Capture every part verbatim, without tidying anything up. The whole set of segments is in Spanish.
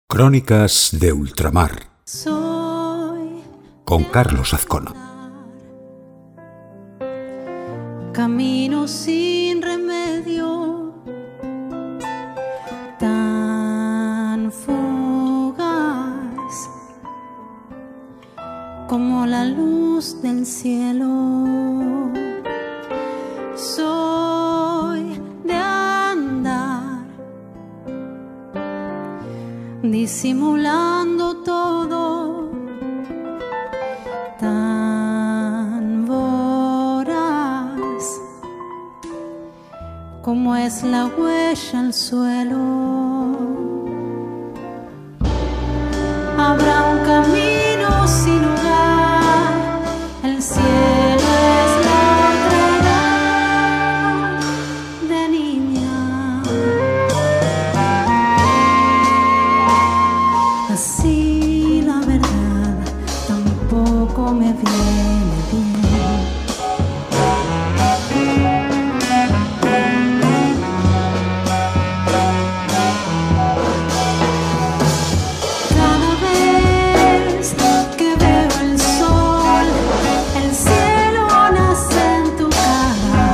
Crónicas de Ultramar. Soy Con Carlos Azcona. camino sin remedio, tan fugaz como la luz del cielo. Soy de andar disimulando todo, tan voraz como es la huella al suelo. Habrá un camino sin lugar, el cielo es la otra edad de niña. Así la verdad tampoco me viene bien. Cada vez que veo el sol, el cielo nace en tu cara.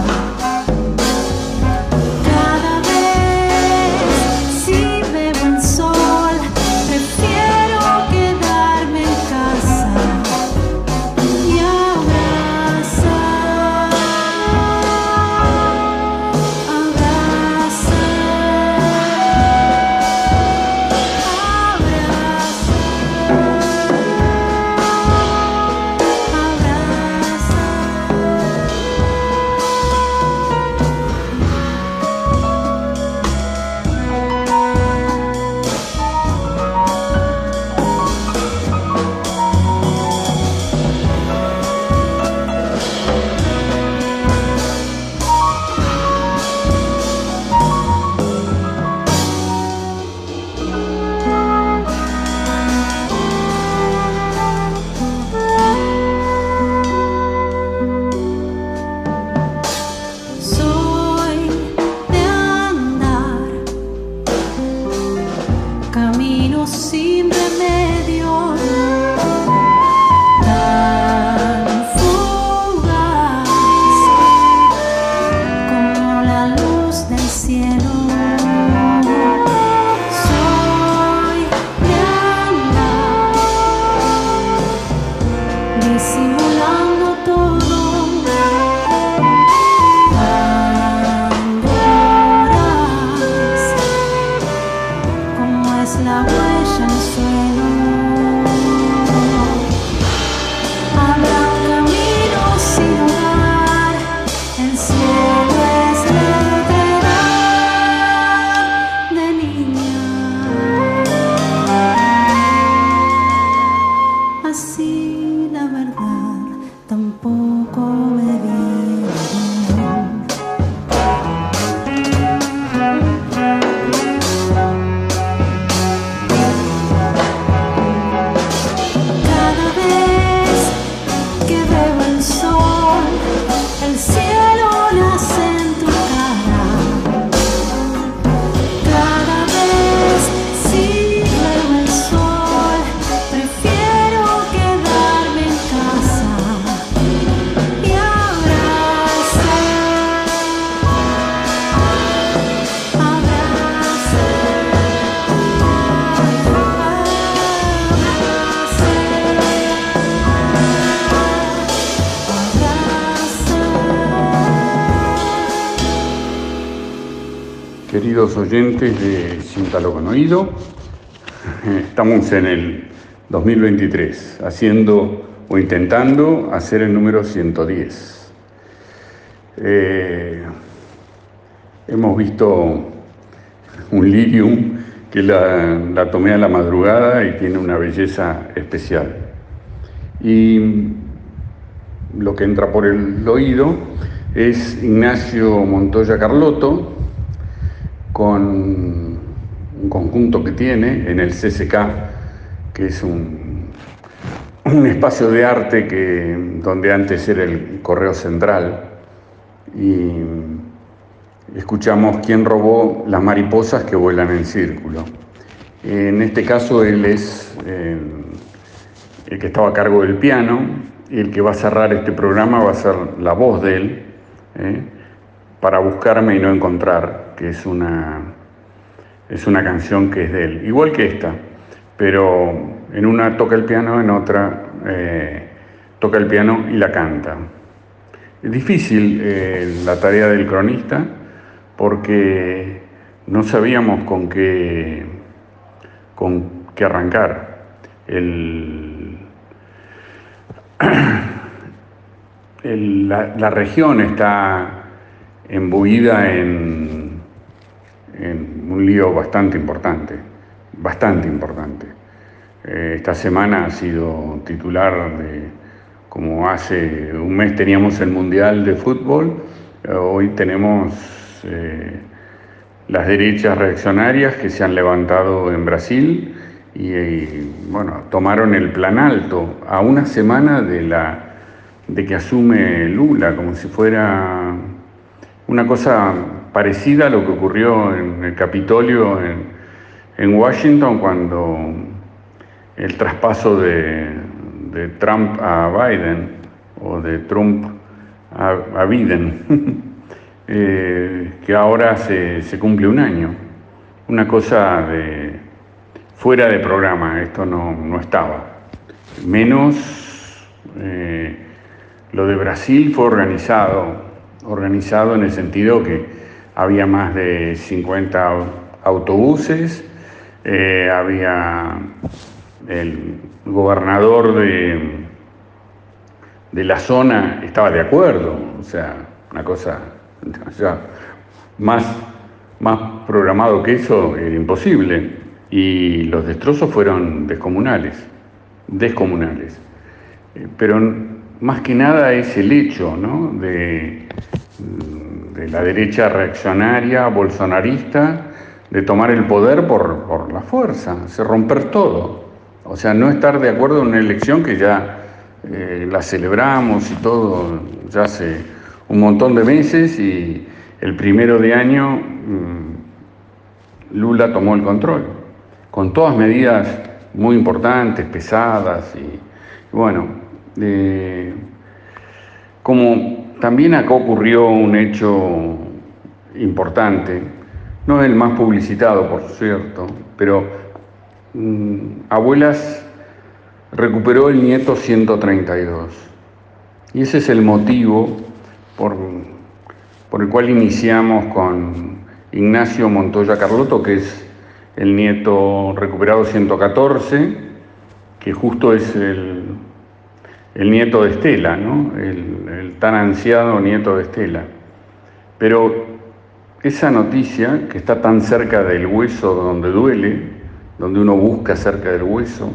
Cada vez si veo el sol, prefiero quedarme en casa y abrazar, abrazar, soy de andar camino sin remedio, tan fugaz como la luz del cielo. Soy de andar disimulando todo, tan voraz como es la huella en el suelo. Habrá un camino sin lugar, el cielo es la otra edad de niña. Así la verdad tampoco me viene bien. Cada vez que veo el sol, el cielo nace en tu cara. Cada vez si veo el sol, prefiero quedarme en casa y abrazar, Queridos oyentes de Siéntalo con Oído, estamos en el dos mil veintitrés, haciendo o intentando hacer el número ciento diez. Eh, hemos visto un lirium que la, la tomé a la madrugada y tiene una belleza especial. Y lo que entra por el oído es Ignacio Montoya Carlotto, con un conjunto que tiene en el C C K, que es un, un espacio de arte que, donde antes era el Correo Central, y escuchamos Quién robó las mariposas que vuelan en círculo. En este caso él es eh, el que estaba a cargo del piano, y el que va a cerrar este programa va a ser la voz de él, ¿eh? Para buscarme y no encontrar, que es una, es una canción que es de él, igual que esta, pero en una toca el piano, en otra eh, toca el piano y la canta. Es difícil eh, la tarea del cronista porque no sabíamos con qué, con qué arrancar. El, el, la, la región está embuida en, en un lío bastante importante, bastante importante. Eh, esta semana ha sido titular de, como hace un mes teníamos el Mundial de Fútbol, eh, hoy tenemos eh, las derechas reaccionarias que se han levantado en Brasil y, y bueno, tomaron el Planalto a una semana de, la, de que asume Lula, como si fuera una cosa parecida a lo que ocurrió en el Capitolio en, en Washington cuando el traspaso de, de Trump a Biden o de Trump a, a Biden, eh, que ahora se, se cumple un año. Una cosa de fuera de programa, esto no, no estaba. Menos eh, lo de Brasil fue organizado, organizado en el sentido que había más de cincuenta autobuses, eh, había el gobernador de, de la zona estaba de acuerdo, o sea, una cosa, o sea, más, más programado que eso era imposible, y los destrozos fueron descomunales, descomunales. Eh, pero más que nada es el hecho, ¿no?, de, de la derecha reaccionaria, bolsonarista, de tomar el poder por, por la fuerza, hacer romper todo. O sea, no estar de acuerdo en una elección que ya eh, la celebramos y todo, ya hace un montón de meses, y el primero de año mmm, Lula tomó el control, con todas medidas muy importantes, pesadas, y, y bueno, eh, como también acá ocurrió un hecho importante, no es el más publicitado, por cierto, pero Abuelas recuperó el nieto ciento treinta y dos. Y ese es el motivo por, por el cual iniciamos con Ignacio Montoya Carlotto, que es el nieto recuperado ciento catorce, que justo es el, el nieto de Estela, ¿no?, el, el tan ansiado nieto de Estela. Pero esa noticia, que está tan cerca del hueso donde duele, donde uno busca cerca del hueso,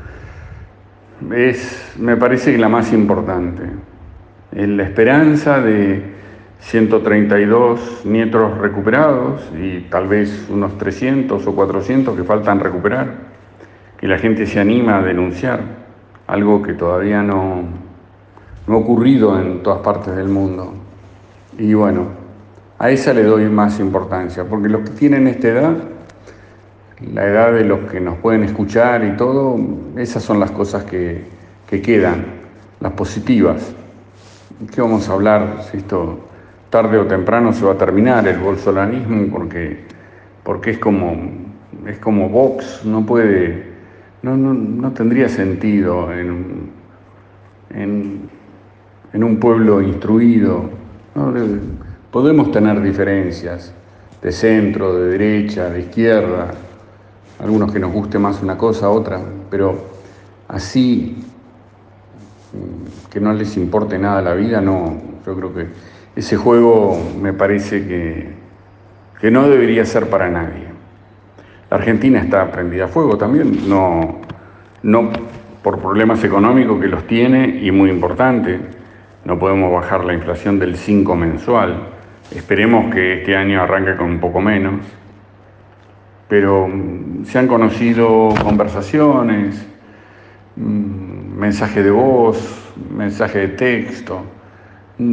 es, me parece, que la más importante. Es la esperanza de ciento treinta y dos nietos recuperados y tal vez unos trescientos o cuatrocientos que faltan recuperar, que la gente se anima a denunciar, algo que todavía no, no ha ocurrido en todas partes del mundo. Y bueno, a esa le doy más importancia, porque los que tienen esta edad, la edad de los que nos pueden escuchar y todo, esas son las cosas que, que quedan, las positivas. ¿Qué vamos a hablar si esto tarde o temprano se va a terminar, el bolsonarismo? Porque, porque es como, es como Vox, no puede, no, no, no tendría sentido en, en, en un pueblo instruido, ¿no? Podemos tener diferencias de centro, de derecha, de izquierda, algunos que nos guste más una cosa, otra, pero así, que no les importe nada la vida, no. Yo creo que ese juego me parece que, que no debería ser para nadie. La Argentina está prendida a fuego también, no, no por problemas económicos que los tiene, y muy importante, no podemos bajar la inflación del cinco mensual. Esperemos que este año arranque con un poco menos. Pero se han conocido conversaciones, mensaje de voz, mensaje de texto,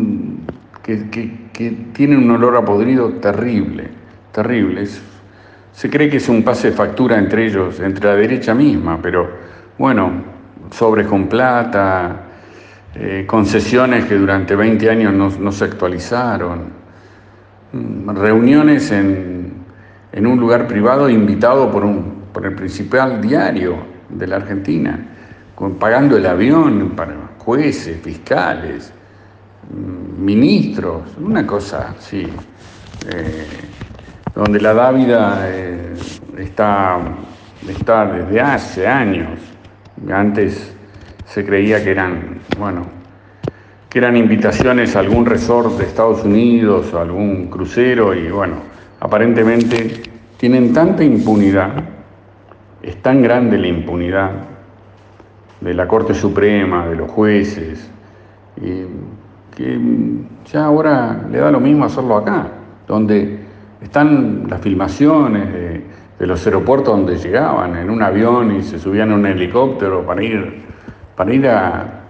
que, que, que tienen un olor a podrido terrible, terrible. Es, se cree que es un pase de factura entre ellos, entre la derecha misma, pero bueno, sobres con plata, eh, concesiones que durante veinte años no, no se actualizaron, reuniones en, en un lugar privado invitado por, un, por el principal diario de la Argentina, con, pagando el avión para jueces, fiscales, ministros, una cosa así, eh, donde la dávida eh, está, está desde hace años. Antes se creía que eran, bueno, que eran invitaciones a algún resort de Estados Unidos o algún crucero y bueno, aparentemente tienen tanta impunidad, es tan grande la impunidad de la Corte Suprema, de los jueces, y que ya ahora le da lo mismo hacerlo acá, donde están las filmaciones de, de los aeropuertos donde llegaban en un avión y se subían a un helicóptero para ir, para ir a,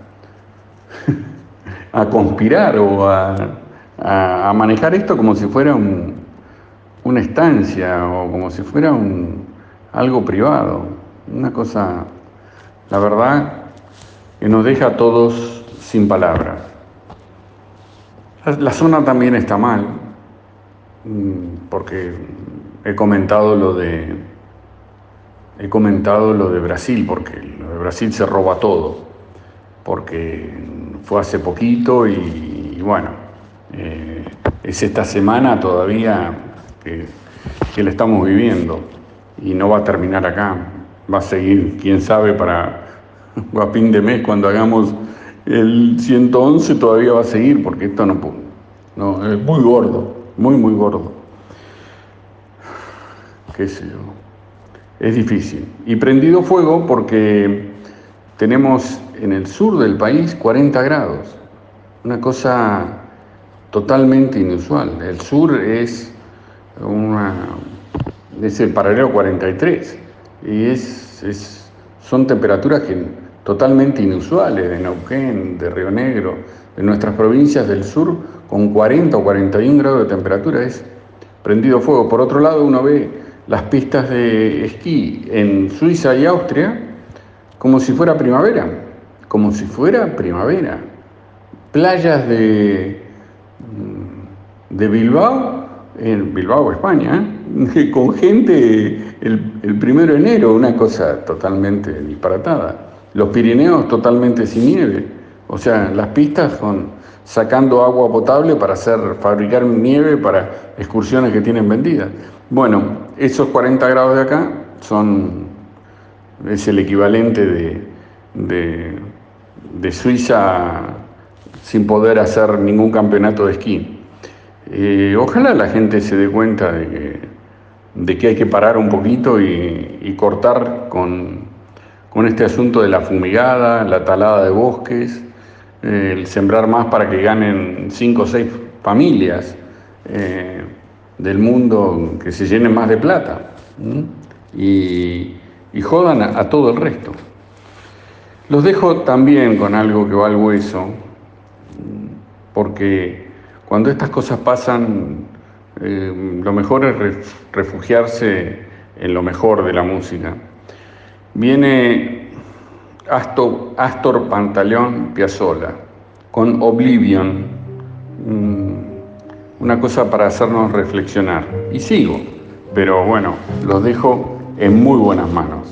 a conspirar o a, a, a manejar esto como si fuera un, una estancia o como si fuera un, algo privado. Una cosa, la verdad, que nos deja a todos sin palabras. La zona también está mal, porque he comentado lo de he comentado lo de Brasil, porque lo de Brasil se roba todo, porque fue hace poquito y, y bueno, eh, es esta semana todavía que, que la estamos viviendo y no va a terminar acá, va a seguir, quién sabe, para a fin de mes cuando hagamos el ciento once todavía va a seguir, porque esto no, no es muy gordo, muy, muy gordo. Qué sé yo. Es difícil. Y prendido fuego porque tenemos en el sur del país cuarenta grados. Una cosa totalmente inusual. El sur es, una, es el paralelo cuarenta y tres. Y es, es, son temperaturas que totalmente inusuales de Neuquén, de Río Negro, de nuestras provincias del sur, con cuarenta o cuarenta y un grados de temperatura, es prendido fuego. Por otro lado, uno ve las pistas de esquí en Suiza y Austria como si fuera primavera, como si fuera primavera. Playas de, de Bilbao, en Bilbao, España, ¿eh? con gente el, el primero de enero, una cosa totalmente disparatada. Los Pirineos totalmente sin nieve, o sea, las pistas con, sacando agua potable para hacer, fabricar nieve para excursiones que tienen vendidas. Bueno, esos cuarenta grados de acá son, es el equivalente de, de, de Suiza sin poder hacer ningún campeonato de esquí. Eh, ojalá la gente se dé cuenta de que, de que hay que parar un poquito y, y cortar con... con este asunto de la fumigada, la talada de bosques, eh, el sembrar más para que ganen cinco o seis familias eh, del mundo, que se llenen más de plata, ¿sí? y, y jodan a, a todo el resto. Los dejo también con algo que va al hueso, porque cuando estas cosas pasan, eh, lo mejor es refugiarse en lo mejor de la música. Viene Astor, Astor Pantaleón Piazzolla con Oblivion, una cosa para hacernos reflexionar. Y sigo, pero bueno, los dejo en muy buenas manos.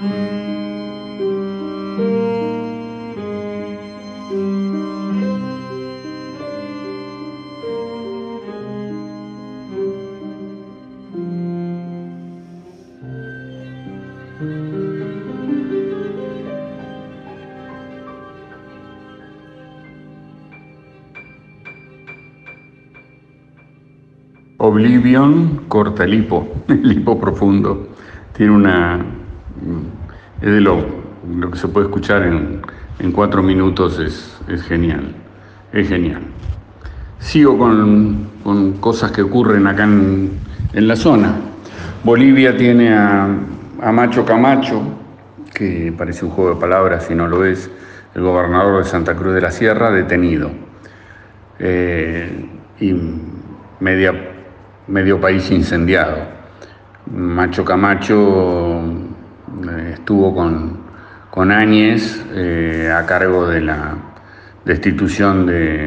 Oblivion corta el hipo, el hipo profundo. Tiene una... es de lo, lo que se puede escuchar en, en cuatro minutos, es, es genial, es genial. Sigo con, con cosas que ocurren acá en, en la zona. Bolivia tiene a, a Macho Camacho, que parece un juego de palabras y no lo es, el gobernador de Santa Cruz de la Sierra, detenido. Eh, y media... medio país incendiado. Macho Camacho estuvo con, con Áñez eh, a cargo de la destitución de,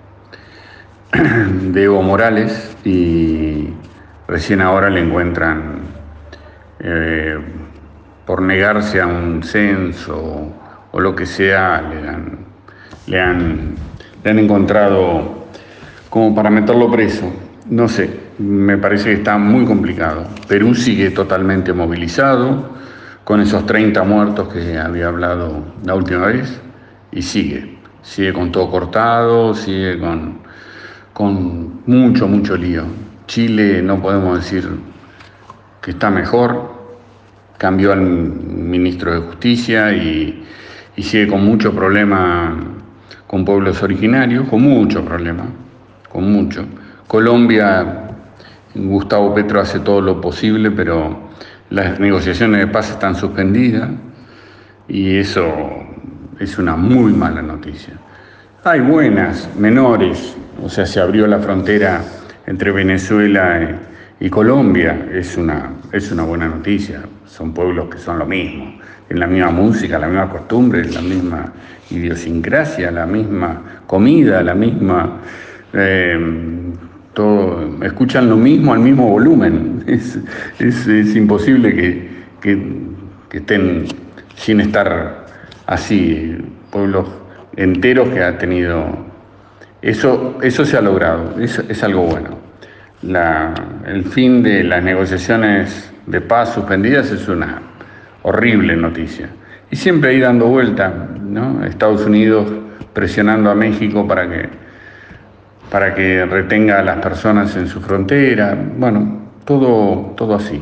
de Evo Morales, y recién ahora le encuentran eh, por negarse a un censo o lo que sea, le han, le han, le han encontrado como para meterlo preso. No sé, me parece que está muy complicado. Perú sigue totalmente movilizado, con esos treinta muertos que había hablado la última vez, y sigue, sigue con todo cortado, sigue con, con mucho, mucho lío. Chile no podemos decir que está mejor, cambió al ministro de Justicia y, y sigue con mucho problema con pueblos originarios, con mucho problema, con mucho. Colombia, Gustavo Petro hace todo lo posible, pero las negociaciones de paz están suspendidas y eso es una muy mala noticia. Hay buenas, menores, o sea, se abrió la frontera entre Venezuela y Colombia, es una, es una buena noticia. Son pueblos que son lo mismo, en la misma música, la misma costumbre, la misma idiosincrasia, la misma comida, la misma... Eh, todo, escuchan lo mismo al mismo volumen. Es, es, es imposible que, que, que estén sin estar así, pueblos enteros que ha tenido. Eso, eso se ha logrado, es, es algo bueno. La, el fin de las negociaciones de paz suspendidas es una horrible noticia. Y siempre ahí dando vuelta, ¿no? Estados Unidos presionando a México para que para que retenga a las personas en su frontera, bueno, todo, todo así.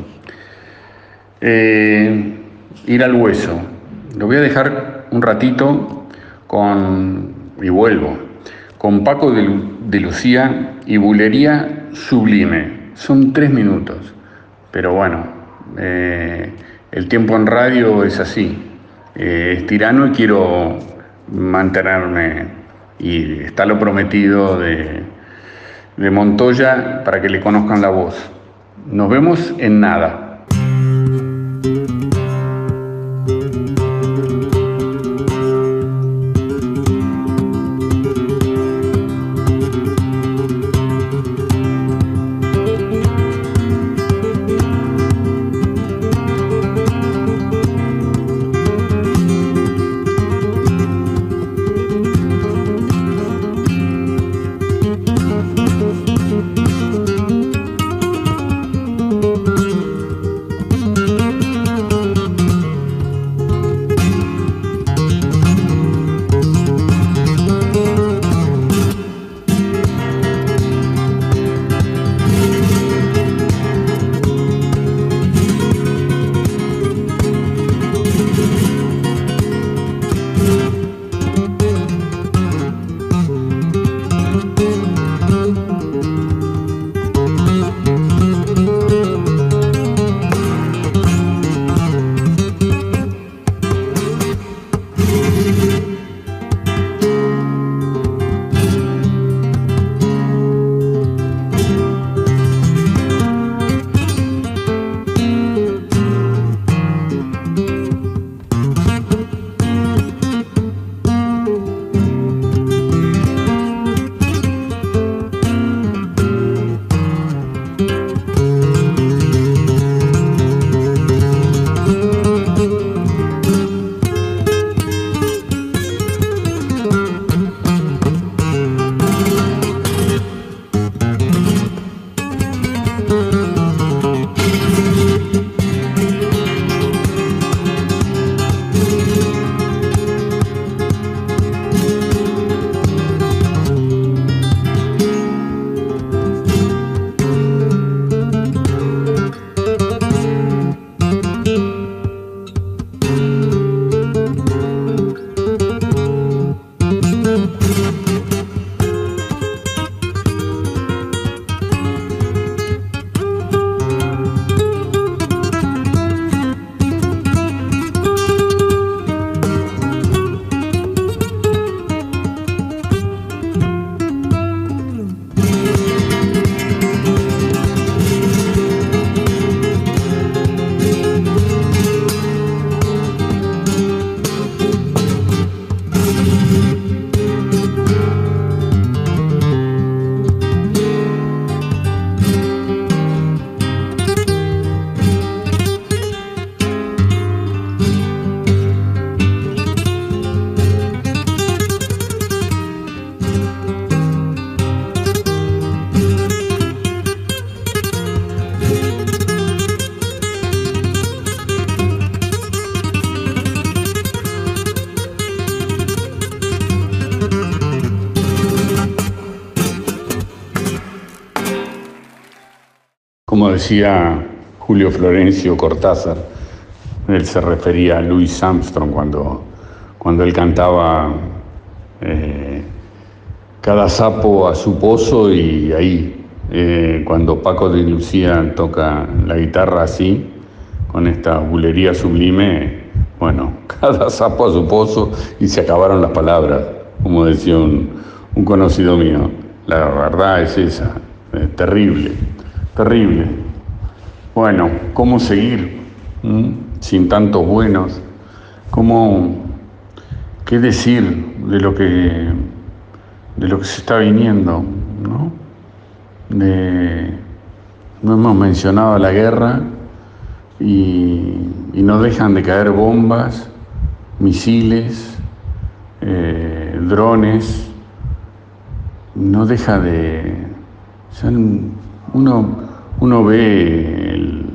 Eh, ir al hueso. Lo voy a dejar un ratito con, y vuelvo, con Paco de, de Lucía y Bulería Sublime. Son tres minutos, pero bueno, eh, el tiempo en radio es así. Eh, es tirano y quiero mantenerme. Y está lo prometido de, de Montoya para que le conozcan la voz. Nos vemos en nada. como decía Julio Florencio Cortázar, él se refería a Louis Armstrong cuando, cuando él cantaba eh, cada sapo a su pozo, y ahí, eh, cuando Paco de Lucía toca la guitarra así, con esta bulería sublime, bueno, cada sapo a su pozo y se acabaron las palabras, como decía un, un conocido mío. La verdad es esa, eh, terrible, terrible. Bueno, ¿cómo seguir ¿Mm? sin tantos buenos? ¿Cómo, qué decir de lo que, de lo que se está viniendo, ¿no? De, no hemos mencionado la guerra y, y no dejan de caer bombas, misiles, eh, drones. No deja de... O sea, uno, uno ve el,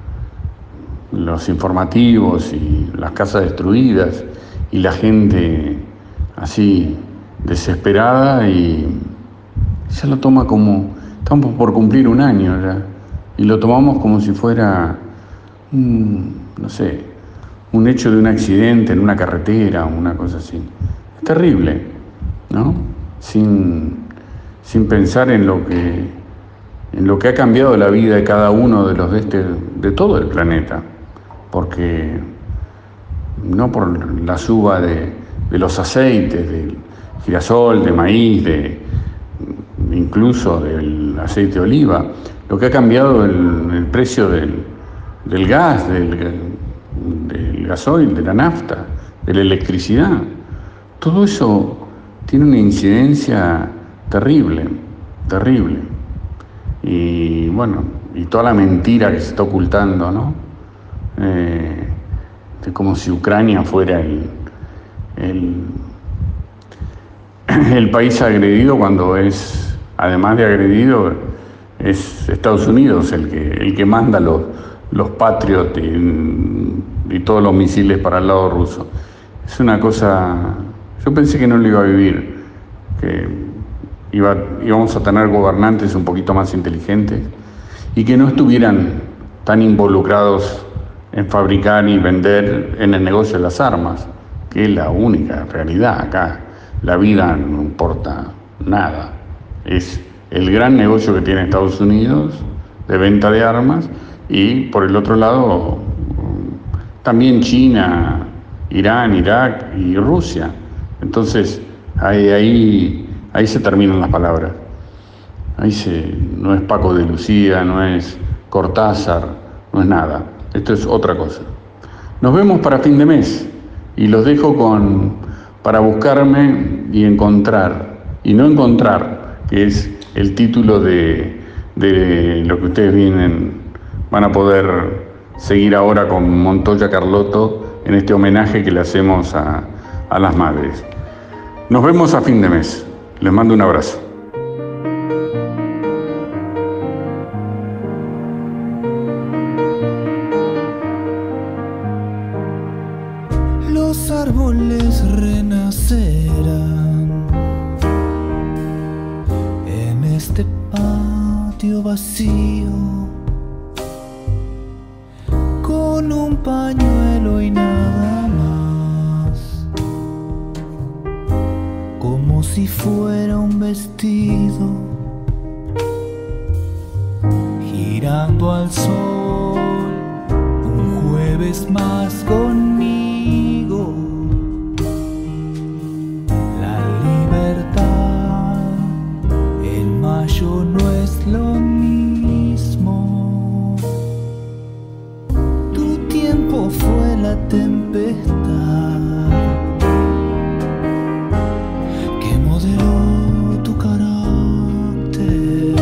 los informativos y las casas destruidas y la gente así desesperada, y ya lo toma como... Estamos por cumplir un año ya, y lo tomamos como si fuera, un, no sé, un hecho de un accidente en una carretera, una cosa así. Es terrible, ¿no? Sin... sin pensar en lo que en lo que ha cambiado la vida de cada uno de los de este de todo el planeta, porque no por la suba de, de los aceites, del girasol, de maíz, de incluso del aceite de oliva, lo que ha cambiado el, el precio del, del gas, del, del gasoil, de la nafta, de la electricidad. Todo eso tiene una incidencia terrible, terrible. Y bueno, y toda la mentira que se está ocultando, ¿no? Eh, de como si Ucrania fuera el, el, el país agredido, cuando es, además de agredido, es Estados Unidos el que, el que manda los, los Patriot y, y todos los misiles para el lado ruso. Es una cosa... Yo pensé que no lo iba a vivir, que iba, íbamos a tener gobernantes un poquito más inteligentes y que no estuvieran tan involucrados en fabricar y vender en el negocio de las armas, que es la única realidad acá. La vida no importa nada. Es el gran negocio que tiene Estados Unidos de venta de armas, y por el otro lado también China, Irán, Irak y Rusia. Entonces ahí, ahí, ahí se terminan las palabras. Ahí se, no es Paco de Lucía, no es Cortázar, no es nada. Esto es otra cosa. Nos vemos para fin de mes y los dejo con Para buscarme y encontrar, y no encontrar, que es el título de, de lo que ustedes vienen, van a poder seguir ahora con Montoya Carlotto en este homenaje que le hacemos a, a las madres. Nos vemos a fin de mes. Les mando un abrazo. Los árboles renacerán en este patio vacío, con un pañuelo y nada más, como si fuera un vestido, girando al sol, un jueves más conmigo. La libertad en mayo no es lo mismo. Tu tiempo fue la tempestad que modeló tu carácter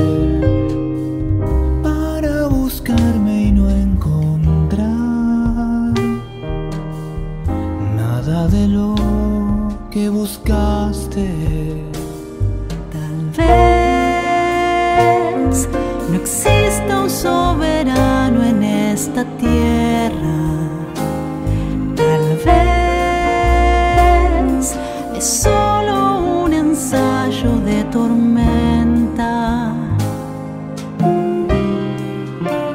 para buscarme y no encontrar nada de lo que buscaste. Tal vez no exista un soberano en esta tierra. Tal vez es solo un ensayo de tormenta.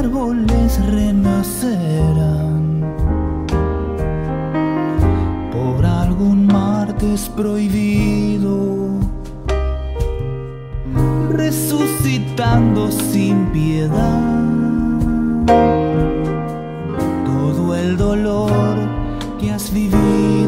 árboles renacerán por algún martes prohibido, resucitando sin piedad todo el dolor que has vivido.